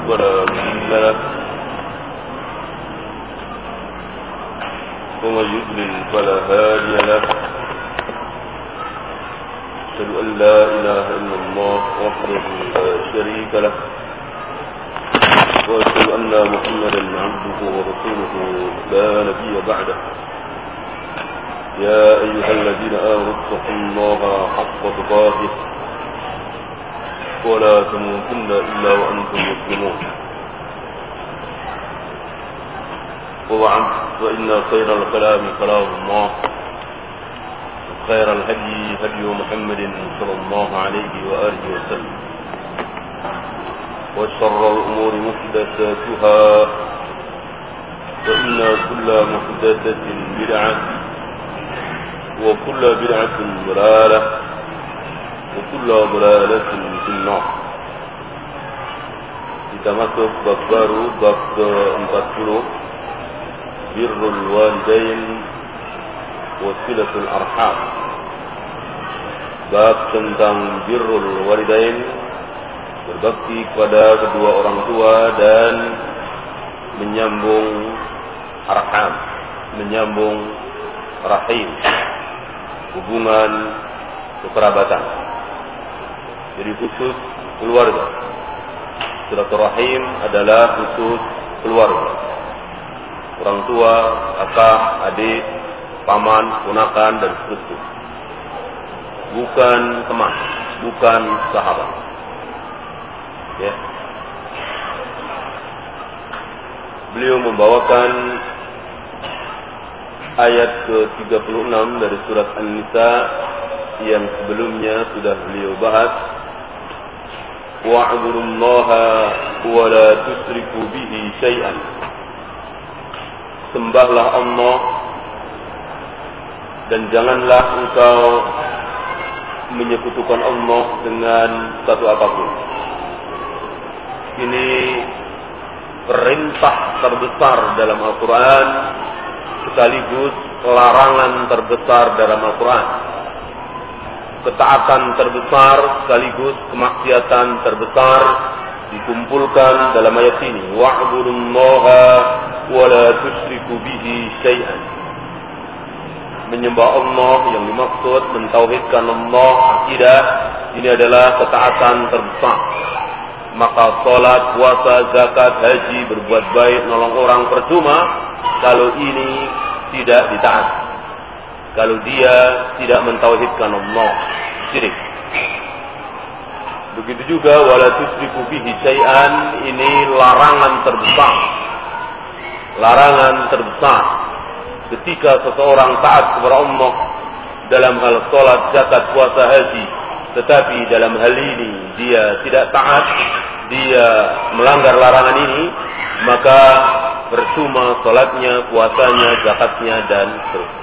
ولا مضل له ومن يضلل فلا هادي له أشهد أن لا إله إلا الله وحده لا شريك له وأشهد أن محمدا عبده ورسوله لا نبي بعده يا أيها الذين آمنوا اتقوا الله حق تقاته ولا تموتن إلا وأنتم مسلمون وبعد فإن خير الكلام كلام الله وخير الهدي هدي محمد صلى الله عليه وآله وسلم وشر الأمور محدثاتها فإن كل محدثة بدعة وكل بدعة ضلالة وكل ضلالة في النار. Kita masuk bab baru, bab ke-40, birrul walidain wa silatul arham. Bab tentang birrul walidain, berbakti kepada kedua orang tua dan menyambung arham, menyambung rahim, hubungan kekerabatan. Jadi khusus keluarga. Silaturahim adalah khusus keluarga. Orang tua, kakak, adik, paman, ponakan dan seterusnya. Bukan teman, bukan sahabat. Ya. Beliau membawakan ayat ke-36 dari surat An-Nisa yang sebelumnya sudah beliau bahas. Wa'budullaha wa la tusyriku bihi syai'an. Sembahlah Allah dan janganlah engkau menyekutukan Allah dengan satu apapun. Ini perintah terbesar dalam Al-Quran sekaligus larangan terbesar dalam Al-Quran. Ketaatan terbesar sekaligus kemaksiatan terbesar dikumpulkan dalam ayat ini. Wa'budullaha wa la tusyriku bihi syai'an. Menyembah Allah yang dimaksud mentauhidkan Allah, akidah, ini adalah ketaatan terbesar. Maka salat, puasa, zakat, haji, berbuat baik, nolong orang percuma kalau ini tidak ditaati. Kalau dia tidak mentauhidkan Allah, syirik. Begitu juga wala tusyriku bihi syai'an, ini larangan terbesar. Larangan terbesar. Ketika seseorang taat kepada Allah dalam hal salat, zakat, puasa, haji, tetapi dalam hal ini dia tidak taat, dia melanggar larangan ini, maka percuma salatnya, puasanya, zakatnya dan seterusnya.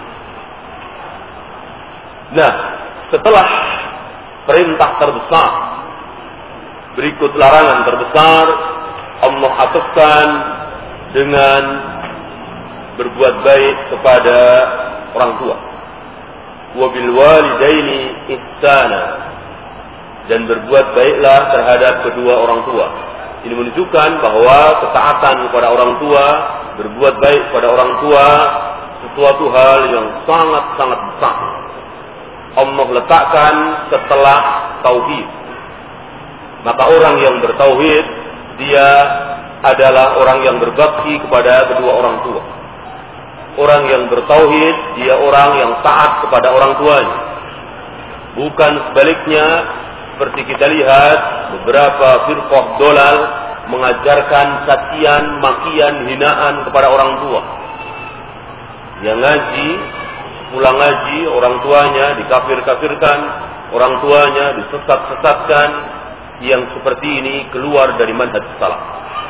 Nah, setelah perintah terbesar, berikut larangan terbesar. Allah atupkan dengan berbuat baik kepada orang tua. Wa bil walidaini ihsana, dan berbuat baiklah terhadap kedua orang tua. Ini menunjukkan bahwa ketaatan kepada orang tua, berbuat baik kepada orang tua, sesuatu hal yang sangat-sangat besar. Allah letakkan setelah tauhid. Maka orang yang bertauhid, dia adalah orang yang berbakti kepada kedua orang tua. Orang yang bertauhid, dia orang yang taat kepada orang tuanya. Bukan sebaliknya, seperti kita lihat beberapa firqah dolal mengajarkan cacian, makian, hinaan kepada orang tua. Yang ngaji, pulang ngaji, orang tuanya dikafir-kafirkan, orang tuanya disesat-sesatkan. Yang seperti ini keluar dari manhaj salaf.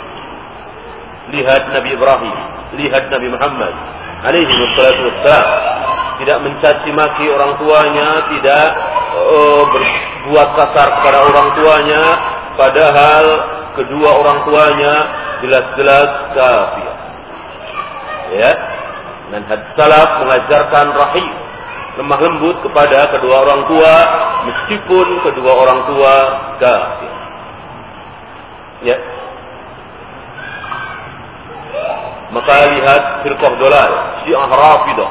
Lihat Nabi Ibrahim, lihat Nabi Muhammad alaihi wassalatu wassalam, tidak mencaci maki orang tuanya, tidak berbuat kasar kepada orang tuanya, padahal kedua orang tuanya jelas-jelas kafir. Ya, manhaj salaf mengajarkan rahim, lemah lembut kepada kedua orang tua meskipun kedua orang tua kafir. Ya. Maka lihat firqah dolal, Syiah Rafidah.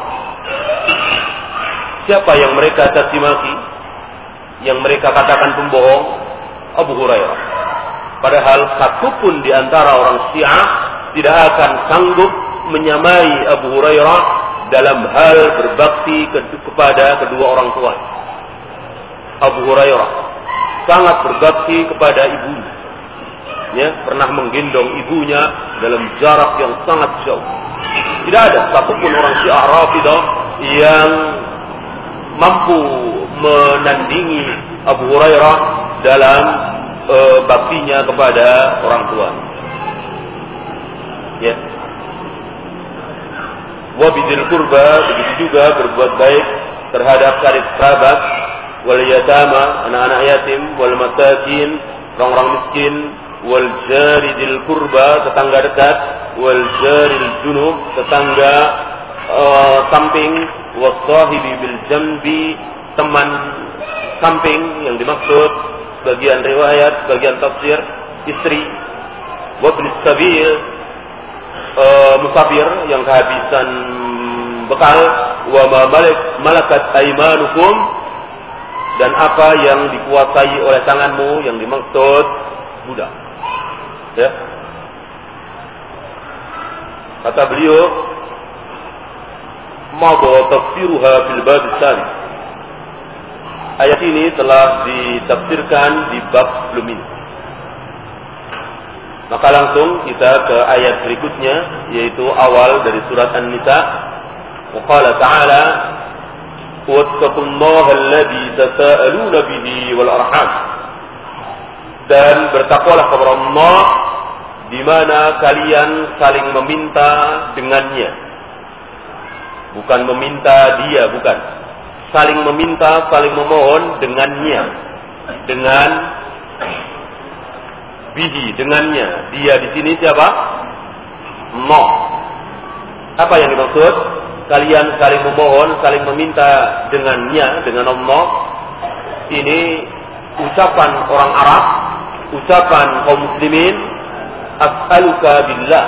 Siapa yang mereka caci maki, yang mereka katakan pembohong? Abu Hurairah. Padahal satupun di antara orang Syiah tidak akan sanggup menyamai Abu Hurairah dalam hal berbakti kepada kedua orang tua. Abu Hurairah sangat berbakti kepada ibunya. Ya, pernah menggendong ibunya dalam jarak yang sangat jauh. Tidak ada satupun orang Syiah Rafidah yang mampu menandingi Abu Hurairah dalam baktinya kepada orang tua. Ya. Wabidil kurba, begitu juga berbuat baik terhadap karib kerabat, wal yatama, anak-anak yatim, wal masakin, orang-orang miskin, wal jaridil kurba, tetangga dekat, wal jaril junub, tetangga samping, was sahibi bil jambi, teman samping yang dimaksud bagian riwayat, bagian tafsir, istri, wabnis sabil, musafir yang kehabisan bekal, wa ma malakat aimanukum, dan apa yang dikuasai oleh tanganmu yang dimaksud budak. Ya. Kata beliau, madha tafsiruha fil bab tsani. Ayat ini telah ditafsirkan di bab sebelum ini. Maka langsung kita ke ayat berikutnya, yaitu awal dari surat An-Nisa. Wa qala ta'ala, wattaqullaha alladzi tasaaluna bihi wal arham. Dan bertakwalah kepada Allah di mana kalian saling meminta dengannya. Bukan meminta dia, bukan. Saling meminta, saling memohon dengannya. Dengan bihi, dengannya. Dia di sini siapa? Allah. Apa yang dimaksud? Kalian saling memohon, saling meminta dengannya, dengan Allah. Ini ucapan orang Arab, ucapan kaum muslimin. As'aluka billah,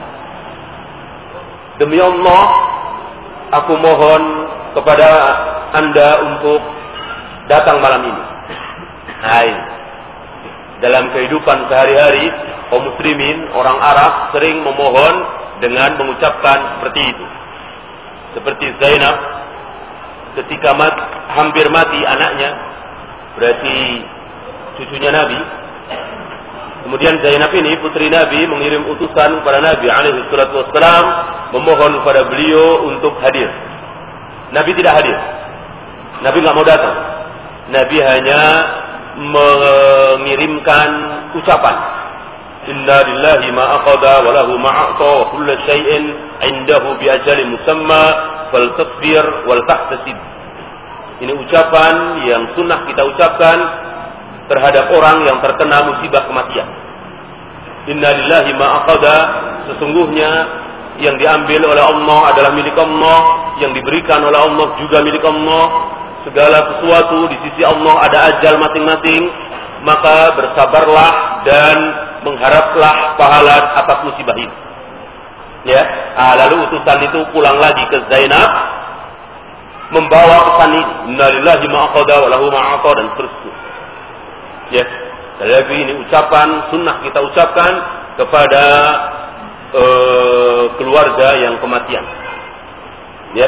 demi Allah aku mohon kepada Anda untuk datang malam ini. Hai. Dalam kehidupan sehari-hari kaum muslimin, orang Arab sering memohon dengan mengucapkan seperti itu. Seperti Zainab ketika hampir mati anaknya, berarti cucunya Nabi. Kemudian Zainab ini putri Nabi mengirim utusan kepada Nabi alaihi salatu wassalam memohon kepada beliau untuk hadir. Nabi tidak hadir. Nabi enggak mau datang. Nabi hanya mengirimkan ucapan, inna lillahi ma aqada wa lahu ma a'ta wa kullu syai'in 'indahu bi ajalin musamma fal tasbir wal tahtasib. Ini ucapan yang sunnah kita ucapkan terhadap orang yang terkena musibah kematian. Inna lillahi ma aqada, sesungguhnya yang diambil oleh Allah adalah milik Allah, yang diberikan oleh Allah juga milik Allah. Segala sesuatu di sisi Allah ada ajal masing-masing, maka bersabarlah dan mengharaplah pahala atas musibah ini. Ya, lalu utusan itu pulang lagi ke Zainab membawa pesan ini, inna lillahi ma aqada wa lahu ma a'ta, dan seterusnya. Ya, tapi ini ucapan sunnah kita ucapkan kepada keluarga yang kematian. Ya.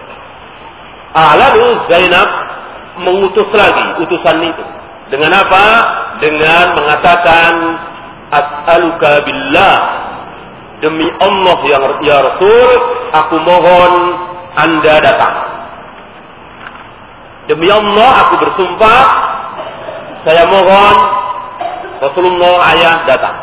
Lalu Zainab mengutus lagi utusan itu. Dengan apa? Dengan mengatakan, as'aluka billah, demi Allah ya Rasul, aku mohon Anda datang. Demi Allah aku bersumpah, saya mohon Rasulullah ayah datang.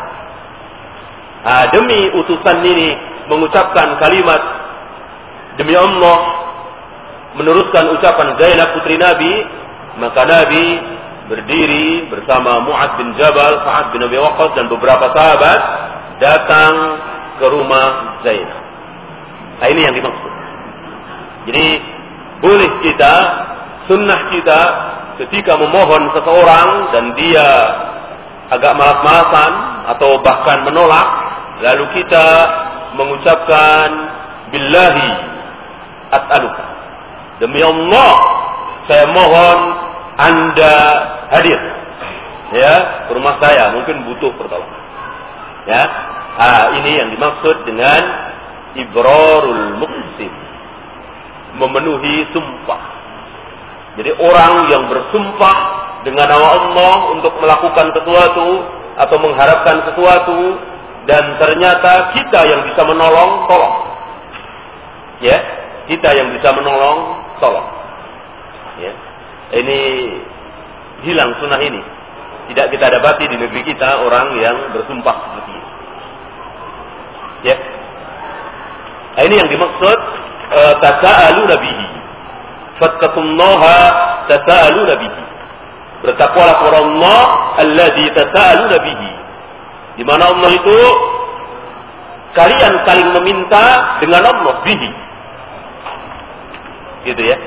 Demi utusan ini mengucapkan kalimat demi Allah, meneruskan ucapan Zainab putri Nabi, maka Nabi berdiri bersama Mu'adz bin Jabal, Sa'ad bin Abi Waqqas, dan beberapa sahabat datang ke rumah Zainab. Ini yang dimaksud. Jadi boleh kita, sunnah kita, ketika memohon seseorang dan dia agak malas-malasan atau bahkan menolak, lalu kita mengucapkan billahi as'aluka, demi Allah saya mohon Anda hadir ya ke rumah saya, mungkin butuh pertolongan. Ya, ini yang dimaksud dengan ibrarul muqsim, memenuhi sumpah. Jadi orang yang bersumpah dengan nama Allah untuk melakukan sesuatu atau mengharapkan sesuatu, dan ternyata kita yang bisa menolong, tolong. Ya, kita yang bisa menolong, tolong. Ya, ini hilang sunnah ini. Tidak kita dapati di negeri kita orang yang bersumpah seperti ini. Ya, ini yang dimaksud tasa'aluna bihi, fattaqullaha tasa'aluna bihi. Bertakwalah kepada Allah alladzi tasa'aluna bihi, di mana Allah itu kalian saling meminta dengan Allah bihi. Gitu ya.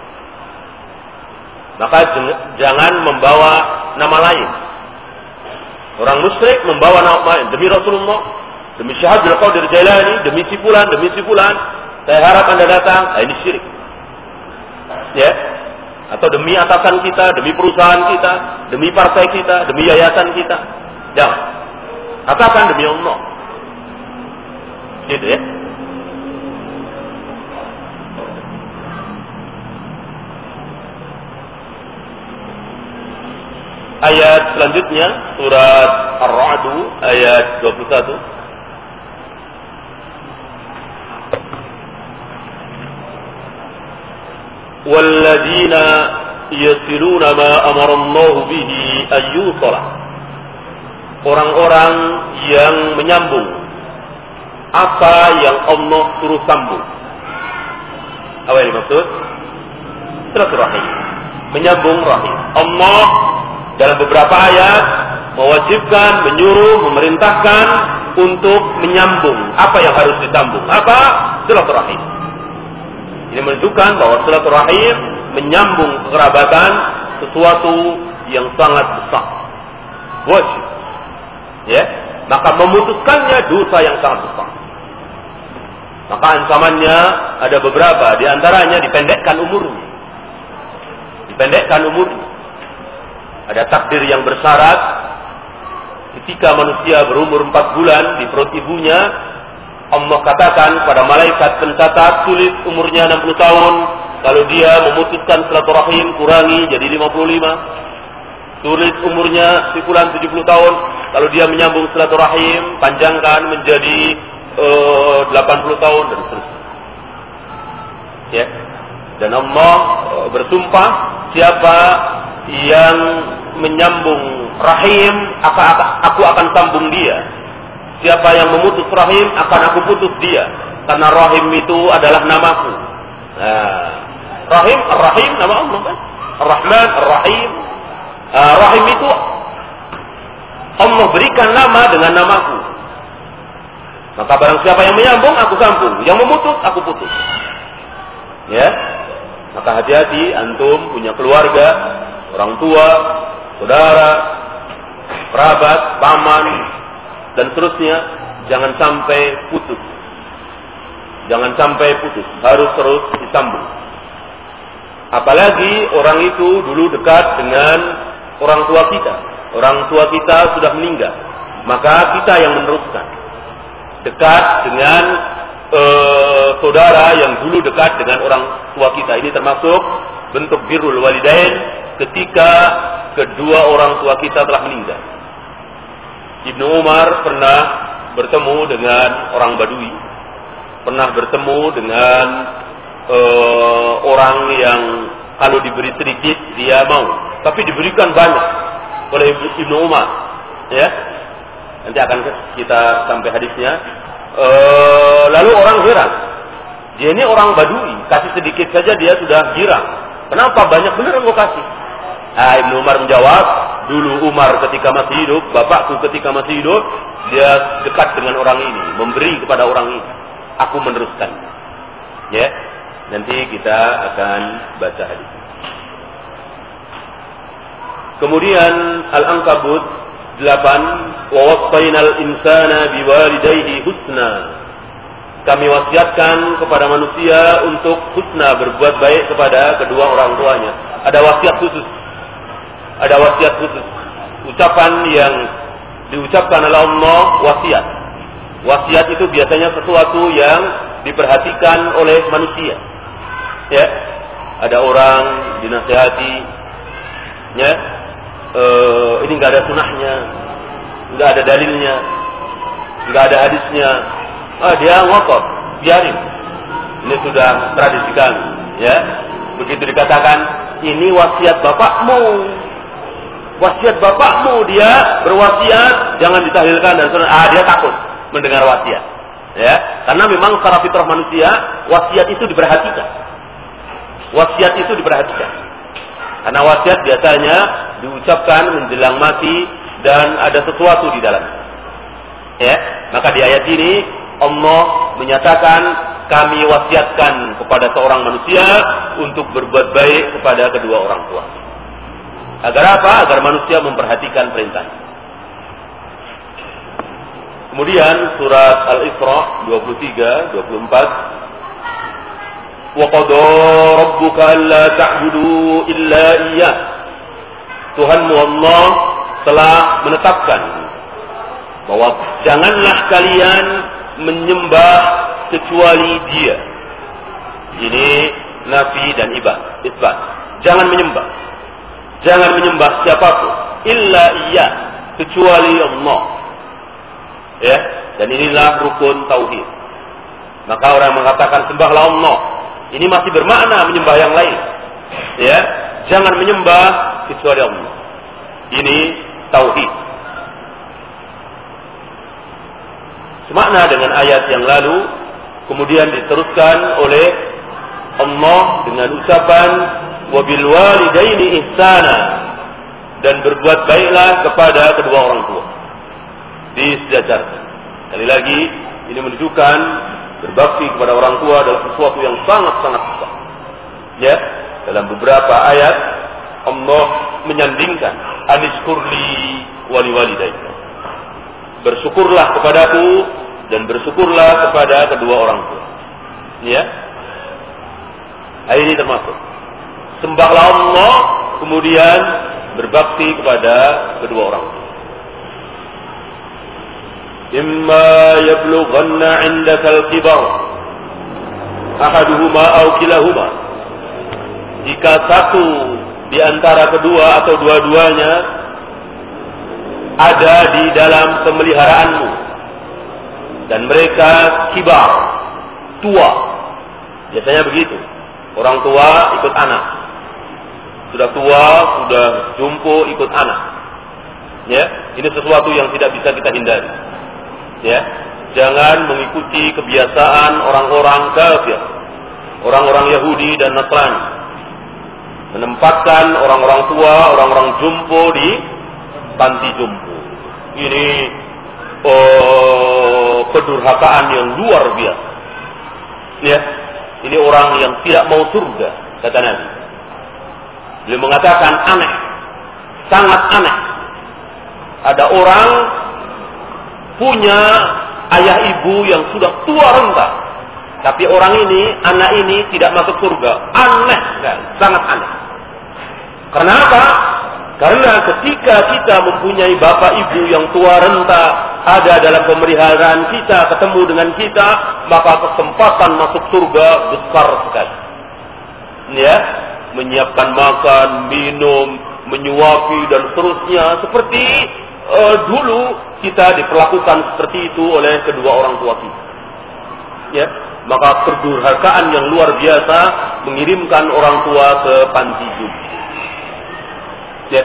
Maka jangan membawa nama lain. Orang musyrik membawa nama lain, demi Rasulullah, demi Syekh Abdul Qadir Jailani, demi si fulan, saya harap Anda datang. Ini syirik. Ya. Atau demi atasan kita, demi perusahaan kita, demi partai kita, demi yayasan kita. Jangan. Katakan demi Allah. Gitu ya. Ayat selanjutnya surat Ar-Ra'd ayat 21. Walladzina yasiluna ma amara Allah bihi ayyusala. Orang-orang yang menyambung apa yang Allah suruh sambung. Apa yang dimaksud? Silaturahim, menyambung rahim. Allah dalam beberapa ayat mewajibkan, menyuruh, memerintahkan untuk menyambung apa yang harus disambung. Apa? Silaturahim. Ini menunjukkan bahwa silaturahim, menyambung kekerabatan, sesuatu yang sangat besar, wajib. Ya, maka memutuskannya dosa yang sangat besar. Maka ancamannya ada beberapa, di antaranya dipendekkan umurnya. Dipendekkan umurnya. Ada takdir yang bersyarat. Ketika manusia berumur 4 bulan di perut ibunya, Allah katakan kepada malaikat pencatat, tulis umurnya 60 tahun. Kalau dia memutuskan silaturahim, kurangi jadi 55. Tulis umurnya si fulan 70 tahun. Kalau dia menyambung silaturahim, panjangkan menjadi 80 tahun dan seterusnya. Ya. Dan Allah bersumpah, siapa yang menyambung rahim, aku akan sambung dia. Siapa yang memutus rahim, akan aku putus dia. Karena rahim itu adalah namaku. Nah, rahim, ar-rahim nama Allah kan? Ar-Rahman, ar-Rahim. Rahim itu Allah berikan nama dengan namaku. Maka barang siapa yang menyambung, aku sambung. Yang memutus, aku putus. Ya. Maka hati-hati, antum punya keluarga, orang tua, saudara, kerabat, paman, dan seterusnya, jangan sampai putus. Jangan sampai putus, harus terus disambung. Apalagi orang itu dulu dekat dengan orang tua kita. Orang tua kita sudah meninggal, maka kita yang meneruskan. Dekat dengan saudara yang dulu dekat dengan orang tua kita. Ini termasuk bentuk birrul walidain ketika kedua orang tua kita telah meninggal. Ibnu Umar pernah bertemu dengan orang Badui, pernah bertemu dengan orang yang kalau diberi sedikit dia mau, tapi diberikan banyak oleh Ibnu Umar. Ya, nanti akan kita sampai hadisnya. Lalu orang heran, dia ini orang Badui, kasih sedikit saja dia sudah girang. Kenapa banyak benar engkau kasih? Ibnu Umar menjawab, dulu Umar ketika masih hidup, bapakku ketika masih hidup, dia dekat dengan orang ini, memberi kepada orang ini. Aku meneruskan. Ya, nanti kita akan baca hadis. Kemudian Al-Ankabut 8, wa wasainal insana biwalidayhi husna. kami wasiatkan kepada manusia untuk husna, berbuat baik kepada kedua orang tuanya. Ada wasiat khusus. Ada wasiat khusus. Ucapan yang diucapkan oleh Allah wasiat. Wasiat itu biasanya sesuatu yang diperhatikan oleh manusia. Ya, ada orang dinasihati, ya, ini nggak ada sunahnya, nggak ada dalilnya, nggak ada hadisnya. Dia ngotot, biarin. Ini sudah tradisi kami, ya. Begitu dikatakan, ini wasiat bapakmu. Wasiat bapakmu, dia berwasiat jangan ditahlilkan dan sebagainya. Dia takut mendengar wasiat, ya. Karena memang secara fitrah manusia wasiat itu diperhatikan. Wasiat itu diperhatikan. Karena wasiat biasanya diucapkan menjelang mati dan ada sesuatu di dalamnya. Ya, maka di ayat ini Allah menyatakan kami wasiatkan kepada seorang manusia untuk berbuat baik kepada kedua orang tua. Agar apa? Agar manusia memperhatikan perintah. Kemudian surat Al-Isra 23, 24. Wa qadaa rabbuka alla ta'budu illa iyyah. Tuhanmu Allah telah menetapkan bahwa janganlah kalian menyembah kecuali Dia. Ini nafi dan isbat. Jangan menyembah. Jangan menyembah siapapun illa Iya, kecuali Allah. Ya, dan inilah rukun tauhid. Maka orang mengatakan sembahlah Allah, ini masih bermakna menyembah yang lain. Ya, jangan menyembah kecuali Allah. Ini tauhid. Semakna dengan ayat yang lalu, kemudian diteruskan oleh Allah dengan ucapan wabil walidaini ihsana, dan berbuat baiklah kepada kedua orang tua. Disejajarkan. Sekali lagi, ini menunjukkan berbakti kepada orang tua adalah sesuatu yang sangat-sangat besar. Ya, dalam beberapa ayat Allah menyandingkan anishkurli wali walidaika. Bersyukurlah kepadaku dan bersyukurlah kepada kedua orang tua. Ya. Ini termasuk sembahlah Allah, kemudian berbakti kepada kedua orang tua. Imma yablughanna 'indaka al-kibar ahaduhuma aw kilahuma. Jika satu di antara kedua atau dua-duanya ada di dalam pemeliharaanmu dan mereka kibar, tua. Biasanya begitu. Orang tua ikut anak. Sudah tua, sudah jumpo ikut anak. Ya, ini sesuatu yang tidak bisa kita hindari. Ya, jangan mengikuti kebiasaan orang-orang kafir, orang-orang Yahudi dan Nasrani, menempatkan orang-orang tua, orang-orang jumpo di panti jumpo. Ini kedurhakaan yang luar biasa. Ya, ini orang yang tidak mau surga, kata Nabi. Beliau mengatakan aneh, sangat aneh. Ada orang punya ayah ibu yang sudah tua renta, tapi orang ini, anak ini tidak masuk surga. Aneh kan? Sangat aneh. Kenapa? Karena ketika kita mempunyai bapak ibu yang tua renta, ada dalam pemeliharaan kita, ketemu dengan kita, maka kesempatan masuk surga besar sekali. Ya, menyiapkan makan, minum, menyuapi dan seterusnya, seperti dulu kita diperlakukan seperti itu oleh kedua orang tua kita. Ya, maka kedurhakaan yang luar biasa mengirimkan orang tua ke panti jumbo. Ya.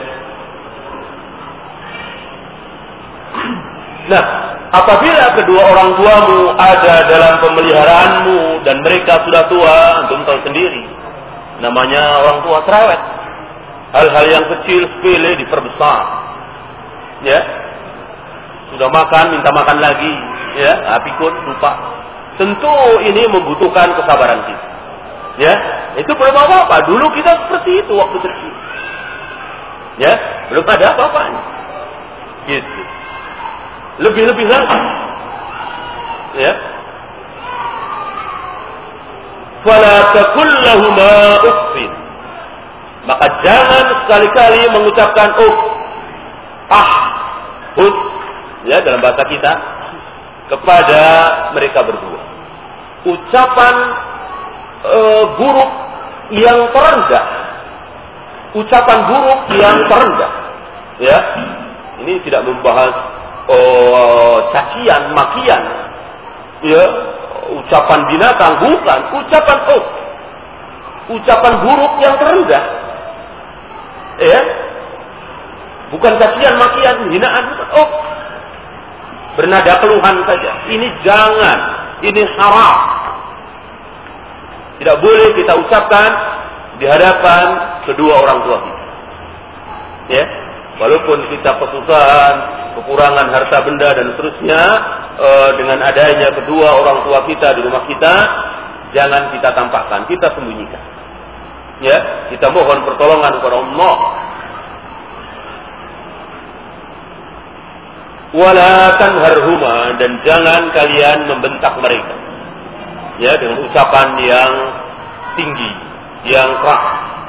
Nah, apabila kedua orang tuamu ada dalam pemeliharaanmu dan mereka sudah tua, antum tahu sendiri, namanya orang tua cerewet. Hal-hal yang kecil sepele diperbesar. Ya, sudah makan minta makan lagi, ya, pikun lupa. Tentu ini membutuhkan kesabaran kita. Ya, itu belum apa-apa. Dulu kita seperti itu waktu kecil. Ya, belum ada apa-apanya. Gitu. Lebih-lebih lagi. Ya. fala taqul lahumā uffin. Maka jangan sekali-kali mengucapkan hud, ya, dalam bahasa kita, kepada mereka berdua. Ucapan buruk yang terendah. Ucapan buruk yang terendah. Ya. Ini tidak membahas cacian, makian. Ya, ucapan binatang, bukan, ucapan ucapan buruk yang terendah. Ya. Bukan cacian, makian, hinaan, bukan. Bernada keluhan saja. Ini jangan, ini haram. Tidak boleh kita ucapkan di hadapan kedua orang tua kita. Ya, walaupun kita kesusahan, kekurangan harta benda dan seterusnya, dengan adanya kedua orang tua kita di rumah kita, jangan kita tampakkan, kita sembunyikan. Ya, kita mohon pertolongan kepada Allah. Wala tanharhuma, dan jangan kalian membentak mereka. Ya, dengan ucapan yang tinggi, yang keras.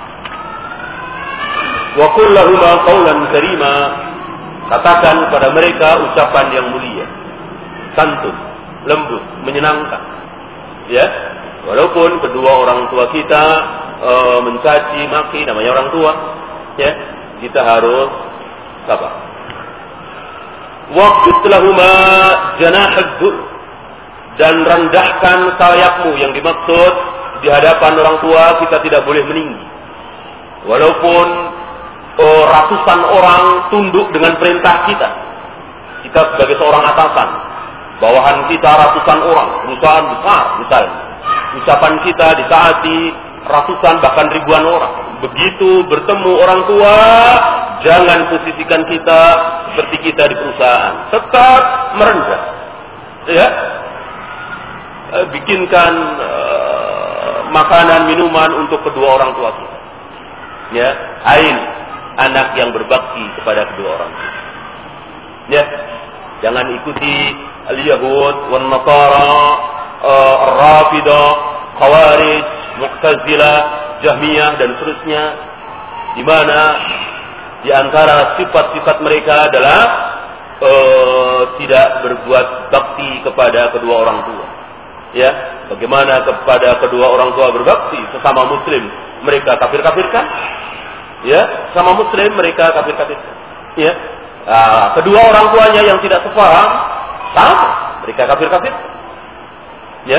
Wa qul lahumā qawlan karīmā, katakan pada mereka ucapan yang mulia, santun, lembut, menyenangkan. Ya, walaupun kedua orang tua kita mencaci maki, namanya orang tua, ya, kita harus sabar. Waqfid lahumā janāḥad dzul, dan rendahkan sayapmu. Yang dimaksud di hadapan orang tua kita tidak boleh meninggi. Walaupun ratusan orang tunduk dengan perintah kita. Kita sebagai seorang atasan, bawahan kita ratusan orang, perusahaan besar misalnya. Ucapan kita ditaati ratusan bahkan ribuan orang. Begitu bertemu orang tua, jangan posisikan kita seperti kita di perusahaan. Tetap merendah. Ya. Bikinkan makanan, minuman untuk kedua orang tua kita. Ya, anak yang berbakti kepada kedua orang tua. Ya, jangan ikuti al-Yahud wan Nasara, Ar-Rafidah, Khawarij, Mu'tazilah, Jahmiyah dan seterusnya, di mana di antara sifat-sifat mereka adalah tidak berbuat bakti kepada kedua orang tua. Ya, bagaimana kepada kedua orang tua berbakti? Sesama muslim mereka kafir-kafirkan. Ya, sama muslim mereka kafir-kafirkan. Ya, kedua orang tuanya yang tidak sepaham, sama mereka kafir-kafirkan. Ya,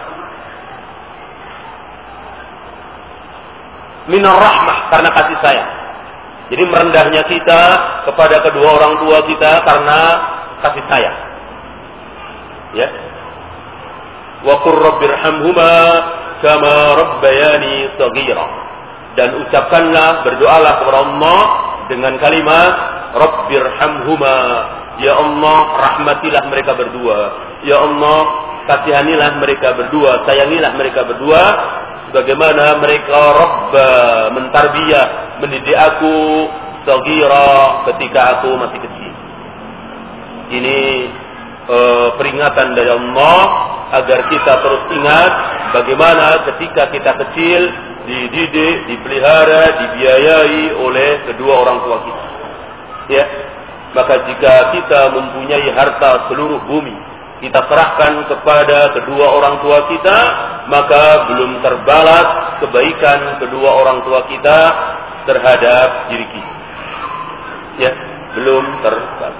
minar rahmah, karena kasih sayang. Jadi merendahnya kita kepada kedua orang tua kita karena kasih sayang. Ya. Wa qur rabbirhamhuma kama rabbayani shaghira. Dan ucapkanlah, berdoalah kepada Allah dengan kalimat rabbirhamhuma, ya Allah rahmatilah mereka berdua. Ya Allah kasihanilah mereka berdua, sayangilah mereka berdua sebagaimana mereka rabba, mentarbiyah, mendidik aku shaghira, ketika aku masih kecil. Ini peringatan dari Allah agar kita terus ingat bagaimana ketika kita kecil dididik, dipelihara, dibiayai oleh kedua orang tua kita. Ya, maka jika kita mempunyai harta seluruh bumi, kita serahkan kepada kedua orang tua kita, maka belum terbalas kebaikan kedua orang tua kita terhadap diri kita. Ya, belum terbalas.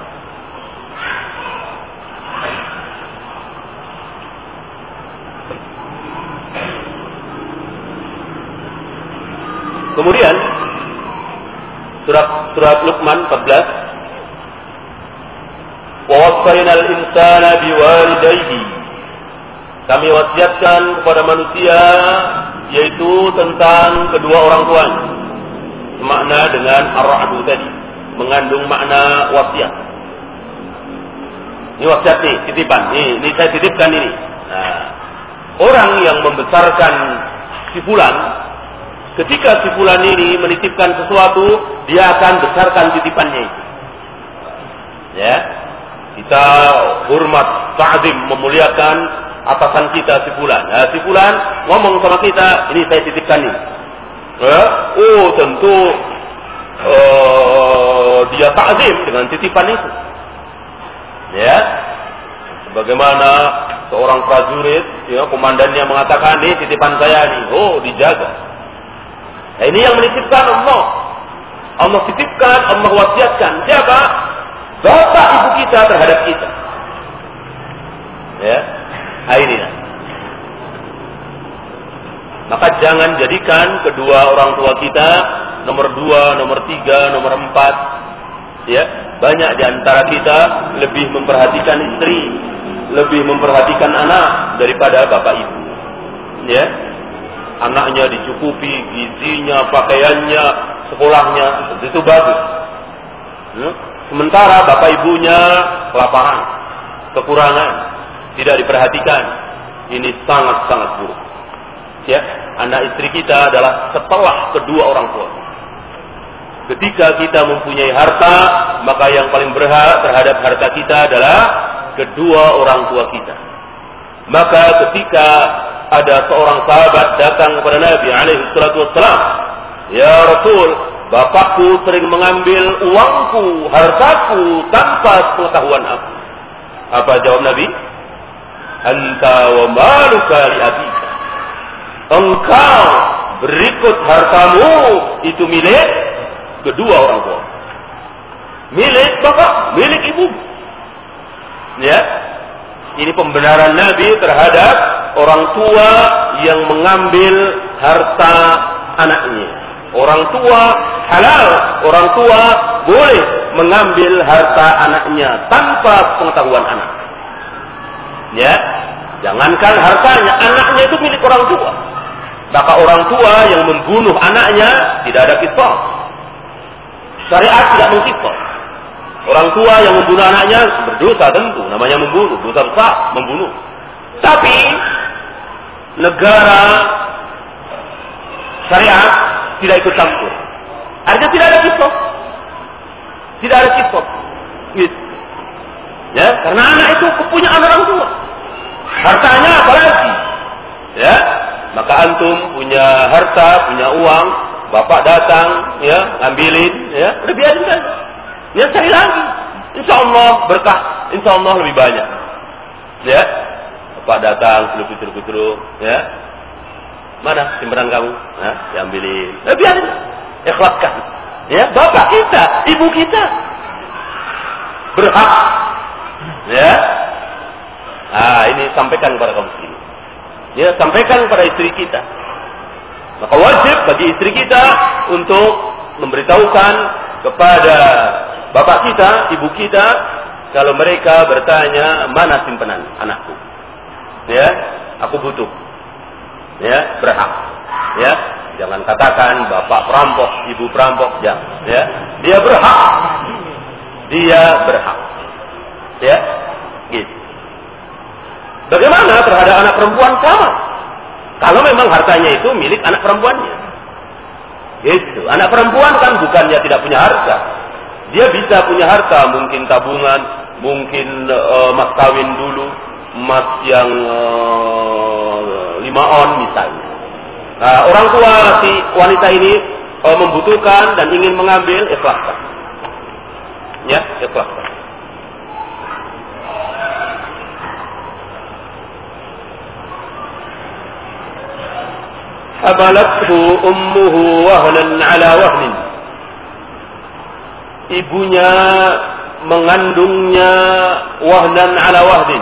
Kemudian surat Luqman 14, wa wassaynal insana biwalidayhi, kami wasiatkan kepada manusia, yaitu tentang kedua orang tuanya. Makna dengan ar-ra'du tadi mengandung makna wasiat. Ini wasiat nih, titipan. Ini saya titipkan ini. Nah, orang yang membesarkan si fulan, ketika si fulan ini menitipkan sesuatu, dia akan besarkan titipannya itu. Ya, kita hormat, ta'zim, memuliakan atasan kita si fulan. Nah, si fulan ngomong sama kita, ini saya titipkan ini. Tentu dia takzim dengan titipan itu. Ya. Sebagaimana seorang prajurit, ya, komandannya mengatakan, ini titipan saya nih. Dijaga. Nah, ini yang menitipkan Allah. Allah titipkan, Allah wasiatkan. Siapa? Bapak ibu kita terhadap kita. Ya. Ini. Maka jangan jadikan kedua orang tua kita nomor 2, nomor 3, nomor 4. Ya, banyak di antara kita lebih memperhatikan istri, lebih memperhatikan anak daripada bapak ibu. Ya. Anaknya dicukupi, gizinya, pakaiannya, sekolahnya, itu bagus. Sementara bapak ibunya kelaparan, kekurangan, tidak diperhatikan. Ini sangat-sangat buruk. Ya, anak istri kita adalah setelah kedua orang tua. Ketika kita mempunyai harta, maka yang paling berhak terhadap harta kita adalah kedua orang tua kita. Maka ketika ada seorang sahabat datang kepada Nabi alaihi salatu wassalam, "Ya Rasul, bapakku sering mengambil uangku, hartaku tanpa pengetahuan aku." Apa jawab Nabi? "Anta wa maluka li abika." Engkau berikut hartamu itu milik kedua orang tua. Milik bapak, milik ibu. Ya. Ini pembenaran Nabi terhadap orang tua yang mengambil harta anaknya. Orang tua halal, orang tua boleh mengambil harta anaknya tanpa pengetahuan anak. Ya. Jangankan hartanya, anaknya itu milik orang tua. Maka orang tua yang membunuh anaknya tidak ada qisas. Syariat tidak mengqisas. Orang tua yang membunuh anaknya berdosa tentu, namanya membunuh, dosa besar membunuh. Tapi negara syariat tidak ikut campur. Artinya tidak ada qisas. Tidak ada qisas. Gitu. Ya, karena anak itu kepunyaan orang tua. Hartanya apalagi. Ya. Maka antum punya harta, punya uang, bapak datang, ya, ngambilin, ya, udah biarin kan. Ya, cari lagi. Insyaallah berkah, insyaallah lebih banyak. Ya. Bapak datang, seluput-seluput, ya. Mana simpanan kamu? Nah, diambilin. Ya, biarin. Ikhlaskan. Ya, bapak kita, ibu kita berhak. Ya. Ini sampaikan kepada kaum muslimin. Ya, sampaikan kepada istri kita. Maka wajib bagi istri kita untuk memberitahukan kepada bapak kita, ibu kita, kalau mereka bertanya, mana simpanan anakku? Ya, aku butuh. Ya, berhak. Ya, jangan katakan bapak perampok, ibu perampok, jangan. Ya, dia berhak. Dia berhak. Ya, gitu. Bagaimana terhadap anak perempuan sama? Kalau memang hartanya itu milik anak perempuannya. Gitu. Anak perempuan kan bukannya tidak punya harta. Dia bisa punya harta, mungkin tabungan, mungkin mas kawin dulu, mas yang 5 on misalnya. Nah, orang tua si wanita ini membutuhkan dan ingin mengambil, ikhlaskan. Ya, ikhlaskan. Habalathu ummuhu wahnan ala wahnin. Ibunya mengandungnya wahnan ala wahnin.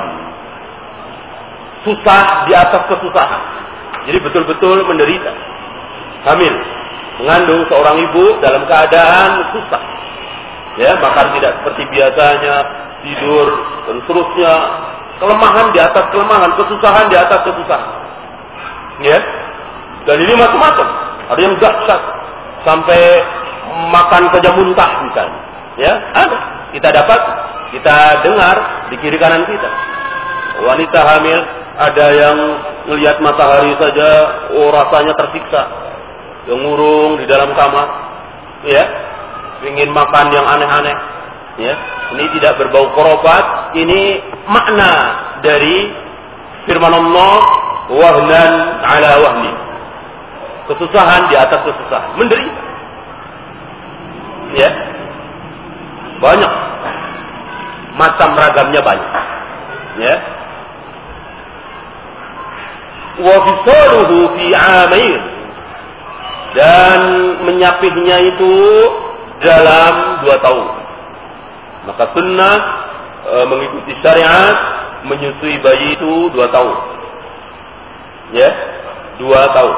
Susah di atas kesusahan. Jadi betul-betul menderita. Hamil. Mengandung seorang ibu dalam keadaan susah. Ya, makan tidak seperti biasanya, tidur dan seterusnya. Kelemahan di atas kelemahan, kesusahan di atas kesusahan. Ya. Dan ini macam-macam. Ada yang dahsyat sampai makan saja muntah misalnya. Ya, ada. Kita dapat, kita dengar di kiri kanan kita. Wanita hamil ada yang melihat matahari saja, rasanya tersiksa. Yang ngurung di dalam kamar, ya, ingin makan yang aneh-aneh. Ya, ini tidak berbau korobat. Ini makna dari firman Allah, wahnan ala wahni. Kesusahan di atas kesusahan, menderita. Ya. Banyak. Macam ragamnya banyak. Ya. Wa fisaluhu fi 'amain. Dan menyapihnya itu dalam 2 tahun. Maka sunnah mengikuti syariat menyusui bayi itu 2 tahun. Ya, 2 tahun.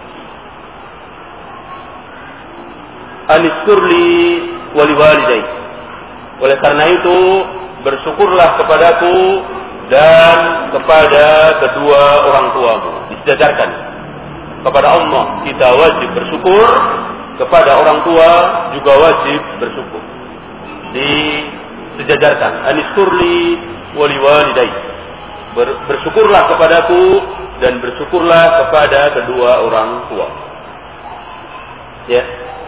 Aniskurli wali walidai. Oleh karena itu bersyukurlah kepadaku dan kepada kedua orang tuamu. Disejajarkan kepada Allah kita wajib bersyukur, kepada orang tua juga wajib bersyukur. Disejajarkan. Aniskurli wali walidai. Bersyukurlah kepadaku dan bersyukurlah kepada kedua orang tua. Ya.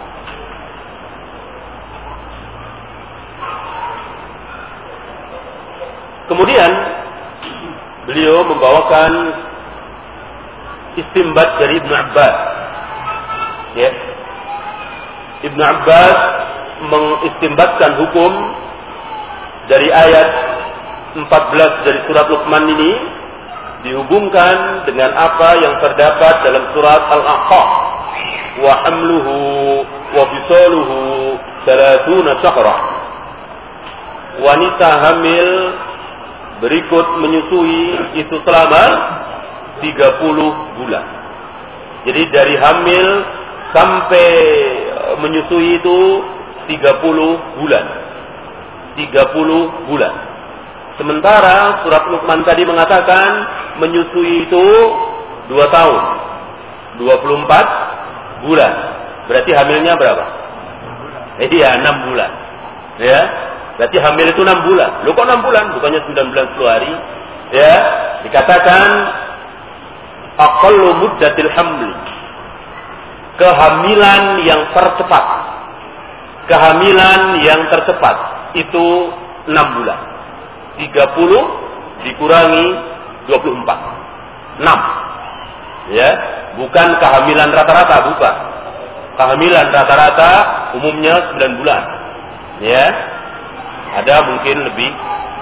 Kemudian beliau membawakan istimbat dari Ibnu Abbas. Ya. Ibnu Abbas mengistimbatkan hukum dari ayat 14 dari surat Luqman ini dihubungkan dengan apa yang terdapat dalam surat Al-Aqaf. Wa hamluhu wa fisaluhu 30 syahra. Wanita hamil berikut menyusui itu selama 30 bulan. Jadi dari hamil sampai menyusui itu 30 bulan. 30 bulan. Sementara surat Luqman tadi mengatakan menyusui itu 2 tahun. 24 bulan. Berarti hamilnya berapa? Iya, 6 bulan. Ya. Berarti hamil itu 6 bulan. Loh kok 6 bulan? Bukannya 9 bulan 10 hari. Ya. Dikatakan aqallu muddatil hamli. Kehamilan yang tercepat. Kehamilan yang tercepat itu 6 bulan. 30 dikurangi 24. 6. Ya. Bukan kehamilan rata-rata, bukan. Kehamilan rata-rata umumnya 9 bulan. Ya. Ada mungkin lebih.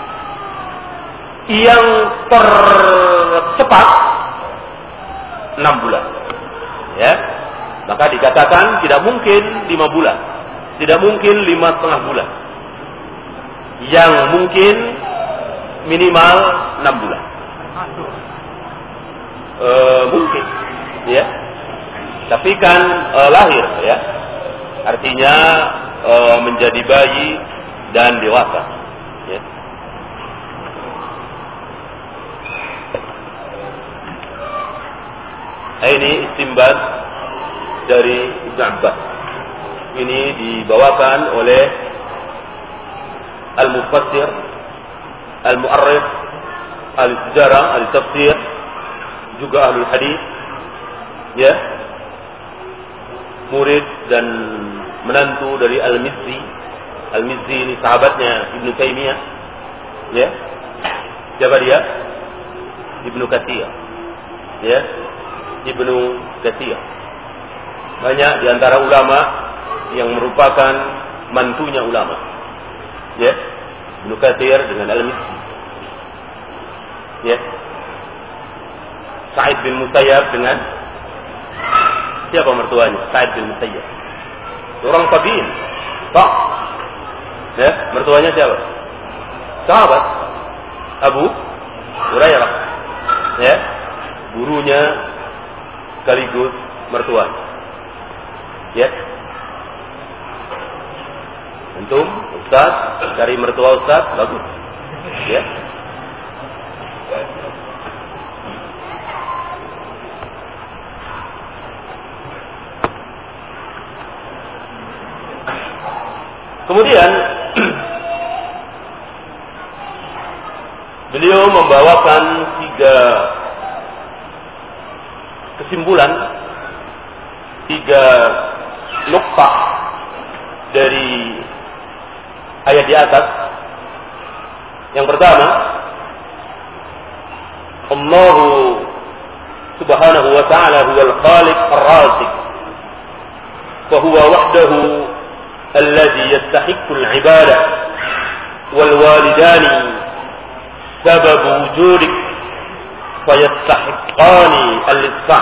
Yang tercepat 6 bulan. Ya. Maka dikatakan tidak mungkin 5 bulan. Tidak mungkin 5,5 bulan. Yang mungkin minimal 6 bulan. Mungkin. Ya. Tapi kan lahir ya. Artinya menjadi bayi dan dewasa. Ya. Ini istimbat dari Ibnu Abbas. Ini dibawakan oleh Al-Mufassir, Al-Mu'arrikh, Al-Sejarah, Al-Tafsir, juga Ahlul Hadis. Ya. Murid dan menantu dari Al-Mizzi. Al-Mizzi ini sahabatnya Ibnu Taimiyah. Ya. Siapa dia? Ibnu Katsir. Ya. Ibnu Katsir. Banyak di antara ulama yang merupakan mantunya ulama. Ya. Ibnu Katsir dengan Al-Mizzi. Ya. Sa'id bin Musayyab dengan siapa mertuanya? Sa'id bin Musayyab. Orang tabi'in. Tak. Ya, mertuanya siapa? Sahabat Abu Hurairah. Ya, gurunya sekaligus mertuanya. Ya. Antum, Ustaz, cari mertua Ustaz, bagus. Ya. Kemudian beliau membawakan 3 kesimpulan, 3 nuktah dari ayat di atas. Yang pertama, Allah subhanahu wa ta'ala huwal khaliq ar-raziq fa huwa wahdahu alladhi yastahiqqu al-ibadah wal walidani sabab wujudik fa yastahiqqani al-ihsan.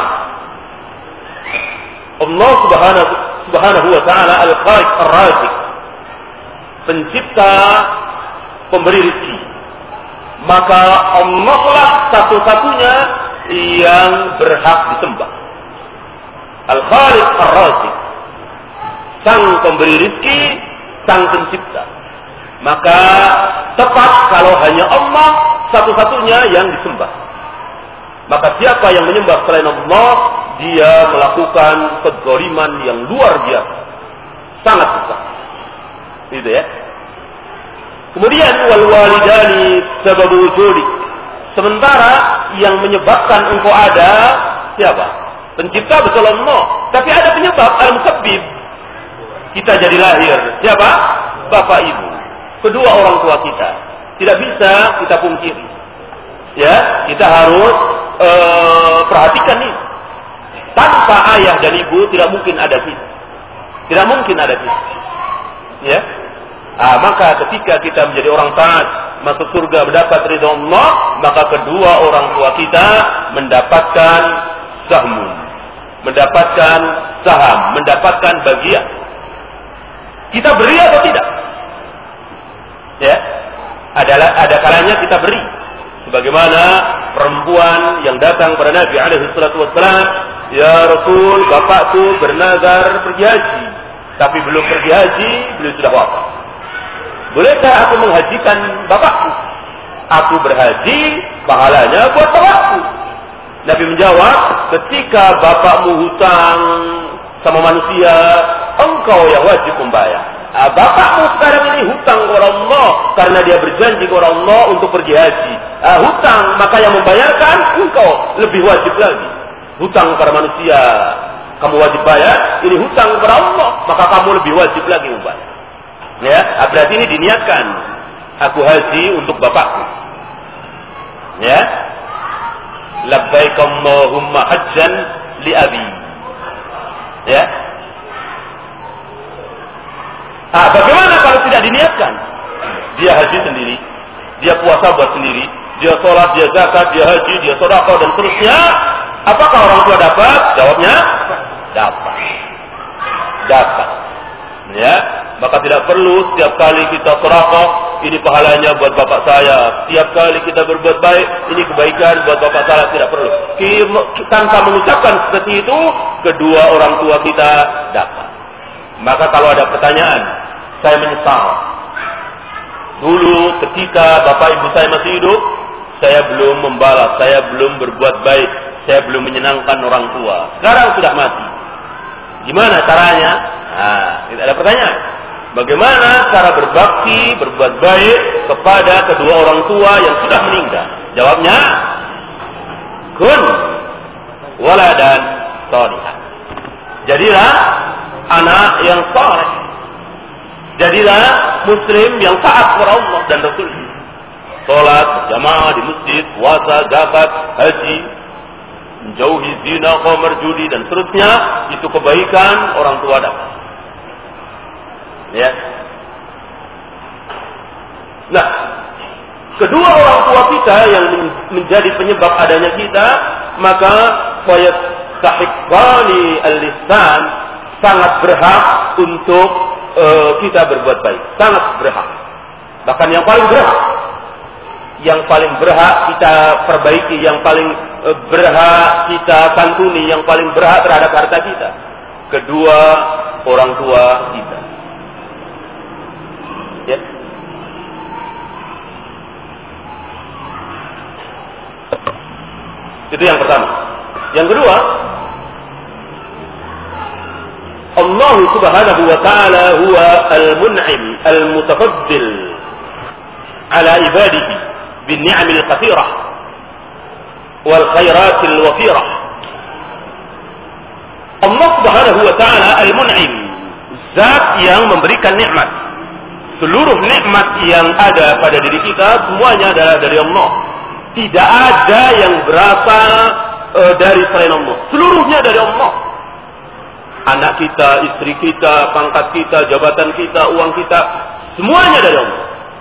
Allah subhanahu wa ta'ala al-khaliq ar-raziq, pencipta, pemberi rezeki. Maka Allah lah satu-satunya yang berhak disembah. Al-Khaliq Ar-Raziq, sang pemberi rezeki, sang pencipta. Maka tepat kalau hanya Allah satu-satunya yang disembah. Maka siapa yang menyembah selain Allah, dia melakukan kezaliman yang luar biasa, sangat besar. Gitu ya. Kemudian wal walidani sababu wujudik. Sementara yang menyebabkan engkau ada siapa? Pencipta betul Allah, tapi ada penyebab, al-musabbib. Kita jadi lahir. Siapa? Bapak ibu. Kedua orang tua kita. Tidak bisa kita pungkiri. Ya, kita harus perhatikan ini. Tanpa ayah dan ibu tidak mungkin ada kita. Tidak mungkin ada kita. Ya. Maka ketika kita menjadi orang taat, masuk surga, mendapat ridha Allah, maka kedua orang tua kita mendapatkan sahmun, mendapatkan saham, mendapatkan bagian. Kita beri atau tidak? Ya, ada kalanya kita beri. Sebagaimana perempuan yang datang kepada Nabi alaihi salatu wassalam, ya Rasul, bapakku bernazar pergi haji, tapi belum pergi haji, beliau sudah wafat. Bolehkah aku menghajikan bapakku? Aku berhaji, pahalanya buat bapakku. Nabi menjawab, ketika bapakmu hutang sama manusia, engkau yang wajib membayar. Bapakmu sekarang ini hutang kepada Allah karena dia berjanji kepada Allah untuk pergi haji. Hutang, maka yang membayarkan engkau lebih wajib lagi. Hutang kepada manusia kamu wajib bayar, ini hutang kepada Allah, maka kamu lebih wajib lagi membayar. Ya, berarti ini diniatkan. Aku haji untuk bapakku. Ya. Labbaik Allahumma hajjan li abi. Ya. Bagaimana kalau tidak diniatkan? Dia haji sendiri, dia puasa buat sendiri, dia sholat, dia zakat, dia haji, dia sedekah dan seterusnya. Apakah orang tua dapat? Jawabnya dapat. Dapat. Ya. Maka tidak perlu setiap kali kita sedekah, ini pahalanya buat bapak saya. Setiap kali kita berbuat baik, ini kebaikan buat bapak saya. Tidak perlu. Tanpa mengucapkan seperti itu, kedua orang tua kita dapat. Maka kalau ada pertanyaan, saya menyesal. Dulu ketika bapak ibu saya masih hidup, saya belum membalas, saya belum berbuat baik, saya belum menyenangkan orang tua. Sekarang sudah mati. Gimana caranya? Ada pertanyaan. Bagaimana cara berbakti, berbuat baik kepada kedua orang tua yang sudah meninggal? Jawabnya, kun waladan shalihan. Jadilah anak yang saleh. Jadilah muslim yang taat kepada Allah dan Rasul-Nya. Salat jamaah di masjid, puasa, zakat, haji, menjauhi zina, khamar, judi dan seterusnya, itu kebaikan orang tua dapat. Ya. Nah, kedua orang tua kita yang menjadi penyebab adanya kita, maka fayat sahiqani al-lisan, sangat berhak untuk kita berbuat baik, sangat berhak. Bahkan yang paling berhak kita perbaiki, yang paling berhak kita santuni, yang paling berhak terhadap harta kita, kedua orang tua kita. Ya. Itu yang pertama. Yang kedua, Allah subhanahu wa ta'ala huwa al-mun'im al-mutafaddil ala ibadihi bin ni'amil kathirah wal khairatil wafirah. Allah subhanahu wa ta'ala al-mun'im, zat yang memberikan nikmat. Seluruh nikmat yang ada pada diri kita semuanya adalah dari Allah. Tidak ada yang berasal dari selain Allah. Seluruhnya dari Allah. Anak kita, istri kita, pangkat kita, jabatan kita, uang kita, semuanya dari Allah.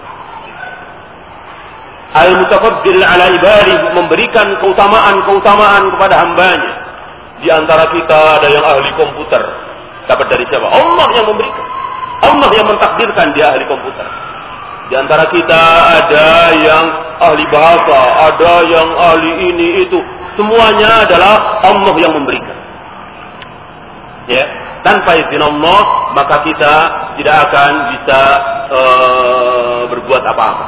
Al-Mutafaddil ala ibadih, memberikan keutamaan kepada hambanya. Di antara kita ada yang ahli komputer. Dapat dari siapa? Allah yang memberikan. Allah yang mentakdirkan dia ahli komputer. Di antara kita ada yang ahli bahasa, ada yang ahli ini itu. Semuanya adalah Allah yang memberikan. Ya, tanpa izin Allah maka kita tidak akan bisa berbuat apa-apa.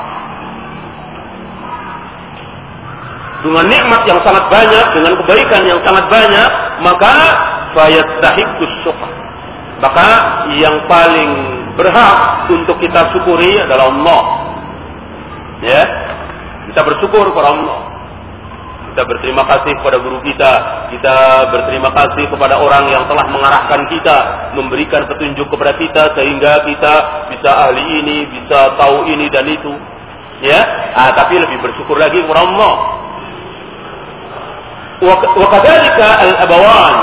Dengan nikmat yang sangat banyak, dengan kebaikan yang sangat banyak, maka fayastahiqqus syukr. Maka yang paling berhak untuk kita syukuri adalah Allah. Ya, kita bersyukur kepada Allah. Kita berterima kasih kepada guru kita. Kita berterima kasih kepada orang yang telah mengarahkan kita, memberikan petunjuk kepada kita sehingga kita bisa ahli ini, bisa tahu ini dan itu. Ya, tapi lebih bersyukur lagi kepada Allah. Wa kadzalika al-abawan.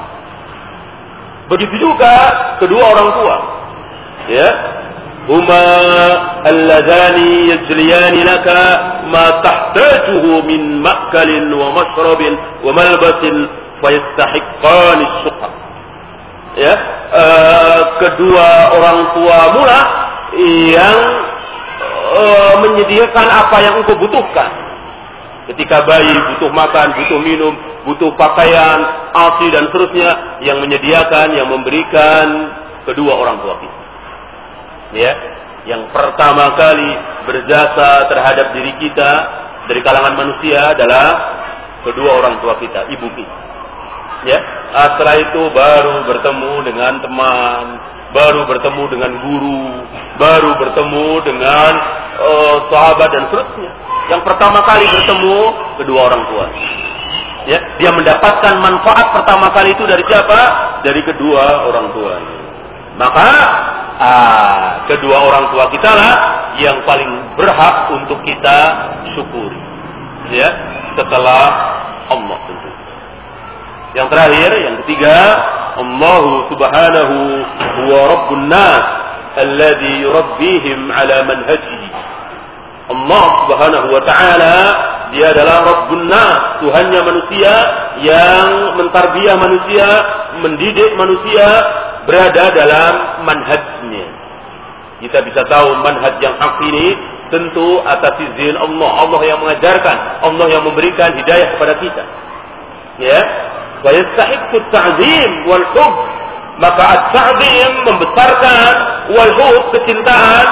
Begitu juga kedua orang tua. Ya, huma alladhani yajliyani laka ma tahtajuhu min ma'kalin wa mashrabin wa malbasin fayastahiqqani as-syukr. Ya, kedua orang tua mula yang menyediakan apa yang engkau butuhkan. Ketika bayi butuh makan, butuh minum, butuh pakaian, ASI dan seterusnya, yang menyediakan, yang memberikan kedua orang tua kita. Ya, yang pertama kali berjasa terhadap diri kita dari kalangan manusia adalah kedua orang tua kita, ibu kita. Ya, setelah itu baru bertemu dengan teman, baru bertemu dengan guru, baru bertemu dengan sahabat dan seterusnya. Yang pertama kali bertemu kedua orang tua. Ya, dia mendapatkan manfaat pertama kali itu dari siapa? Dari kedua orang tua. Maka kedua orang tua kita lah yang paling berhak untuk kita syukuri. Ya, setelah Allah tentu. Yang terakhir, yang ketiga, Allah subhanahu wa rabbun nas alladhi yurabbihim ala manhajihi. Allah subhanahu wa ta'ala, dia adalah Rabbun nas, Tuhannya manusia yang mentarbiyah manusia, mendidik manusia berada dalam manhajnya. Kita bisa tahu manhaj yang hak ini tentu atas izin Allah. Allah yang mengajarkan, Allah yang memberikan hidayah kepada kita. Ya, wa yastahiqqu at-ta'zim wal hubb. Maka at-ta'zim membesarkan, wal hubb kecintaan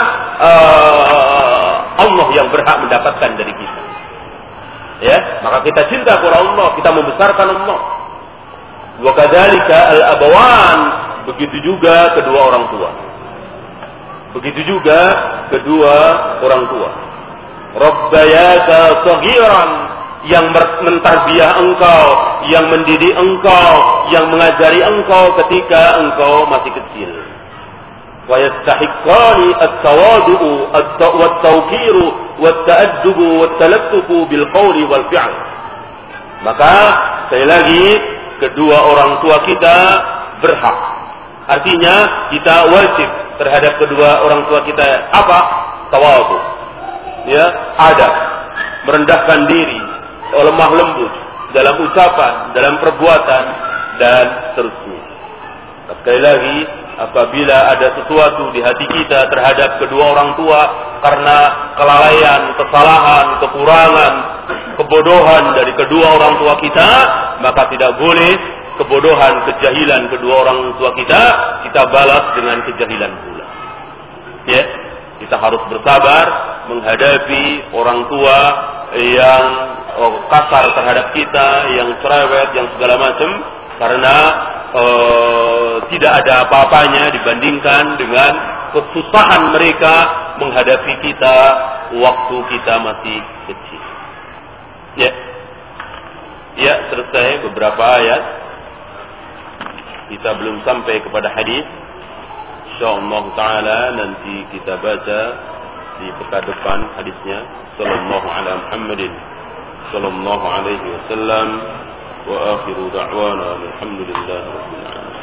Allah yang berhak mendapatkan dari kita. Ya, maka kita cinta kepada Allah, kita membesarkan Allah. Wa kadzalika al-abawan, begitu juga kedua orang tua. Begitu juga kedua orang tua. Rabbayaka saghiran, yang mentarbiyah engkau, yang mendidik engkau, yang mengajari engkau ketika engkau masih kecil. Wa yastahiqqani at-tawadu'u wat-tawqiru wat-ta'addubu wat-talattufu bil qawli wal fi'l. Maka sekali lagi kedua orang tua kita berhak. Artinya kita wajib terhadap kedua orang tua kita apa? Tawadu. Ya, adab, merendahkan diri, lemah lembut dalam ucapan, dalam perbuatan dan seterusnya. Sekali lagi, apabila ada sesuatu di hati kita terhadap kedua orang tua karena kelalaian, kesalahan, kekurangan, kebodohan dari kedua orang tua kita, maka tidak boleh kebodohan, kejahilan kedua orang tua kita balas dengan kejahilan pula. Ya, kita harus bersabar menghadapi orang tua yang kasar terhadap kita, yang cerewet, yang segala macam, karena tidak ada apa-apanya dibandingkan dengan kesusahan mereka menghadapi kita waktu kita masih kecil. Ya, selesai beberapa ayat. Kita belum sampai kepada hadis. Insyaallah taala nanti kita baca di pekan depan hadisnya. Sallallahu ala Muhammadin sallallahu alaihi wasallam. Wa akhiru da'wana alhamdulillahi rabbil alamin.